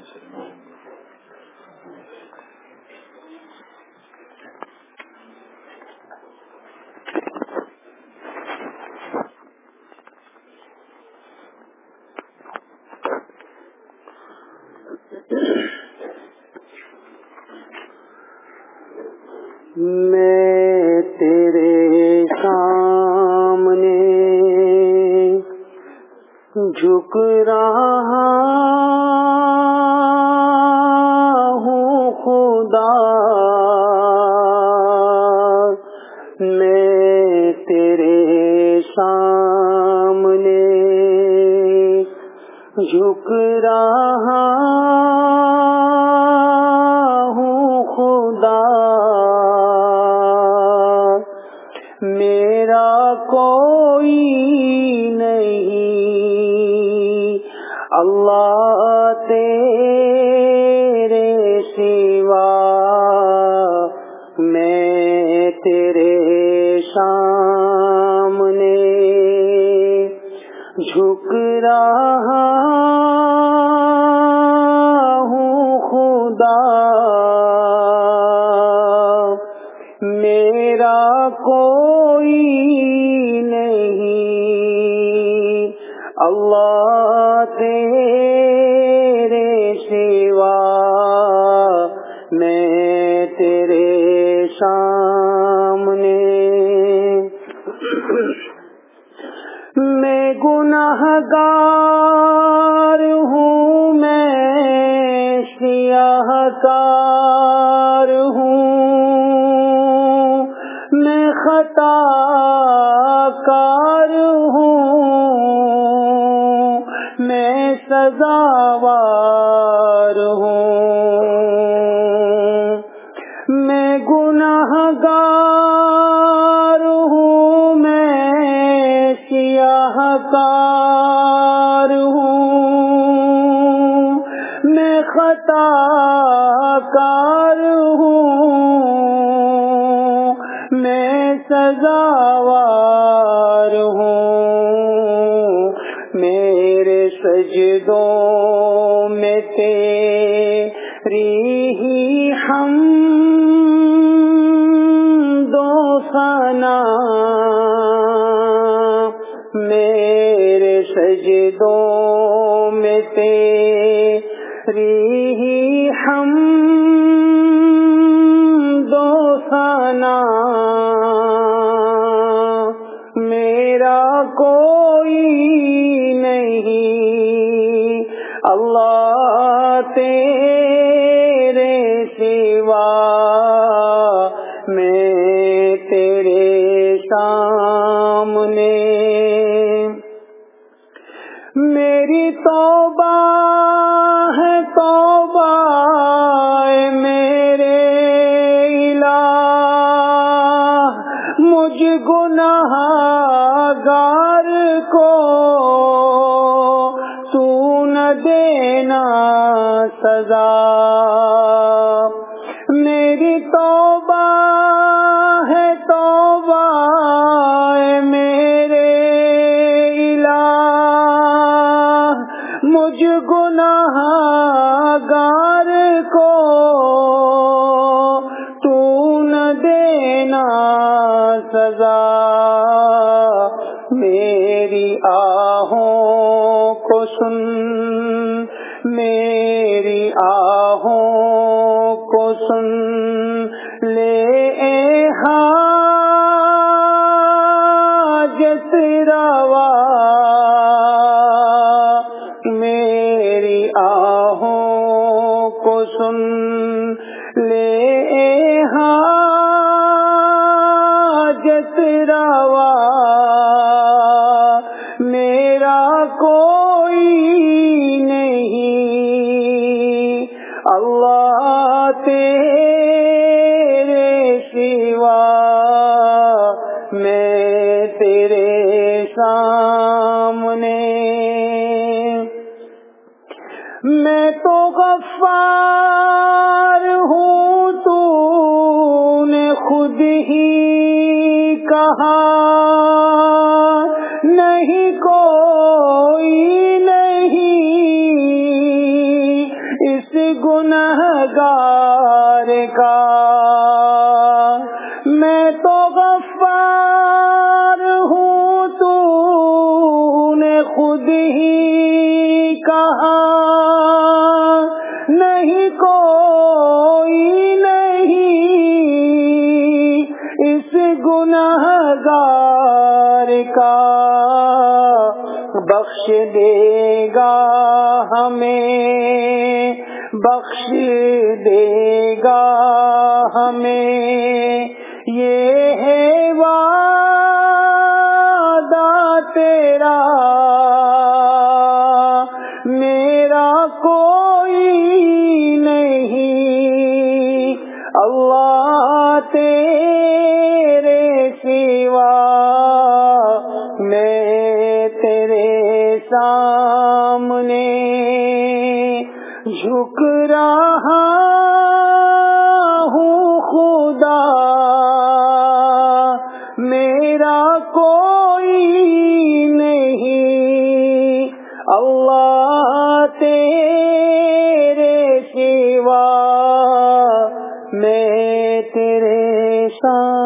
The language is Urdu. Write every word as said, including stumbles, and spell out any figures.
میں تیرے سامنے جھک رہا ہوں خدا، میں تیرے سامنے جھک رہا ہوں خدا، میرا کوئی نہیں اللہ تیرے سوا، میں تیرے سامنے جھک رہا ہوں خدا، میرا کوئی نہیں اللہ تیرے سوا، میں تیرے سامنے، میں گنہگار ہوں، میں سیاہ کار ہوں، میں خطا کار ہوں، میں سزاوار ہوں، میں گنہگار ہوں، میں سیاہ کار ہوں، میں خطا کار ہوں، میں سزاوار ہوں، میرے سجدوں میں تیری ہی حمد و ثنا، میرے سجدوں میں تیری ہی حمد و ثنا، میرا کوئی نہیں اللہ تیرے سوا، میں تیرے سامنے، میری توبہ ہے توبہ اے میرے الہ، مجھ گنہگار کو تو نہ دینا سزا، میری توبہ ہے توبہ اے میرے الہ، مجھ گنہگار کو تو نہ دینا سزا، میری آہوں کو سن، میری آہوں کو سن لے اے حاجت روا، میری آہوں کو سن لے اے حاجت روا، میرا کوئی نہیں اللہ تیرے سوا، میں تیرے سامنے، میں تو غفار ہوں، تو نے خود ہی کہا، نہیں کوئی نہیں گنہگار کا، میں تو غفار ہوں تو نے خود ہی کہا، نہیں کوئی نہیں اس گنہگار کا، بخش دے گا ہمیں، بخش دے گا ہمیں، یہ ہے وعدہ تیرا، میرا کوئی نہیں اللہ تیرے سوا، میں تیرے سامنے جھک رہا ہوں خدا، میرا کوئی نہیں اللہ تیرے سوا، میں تیرے سامنے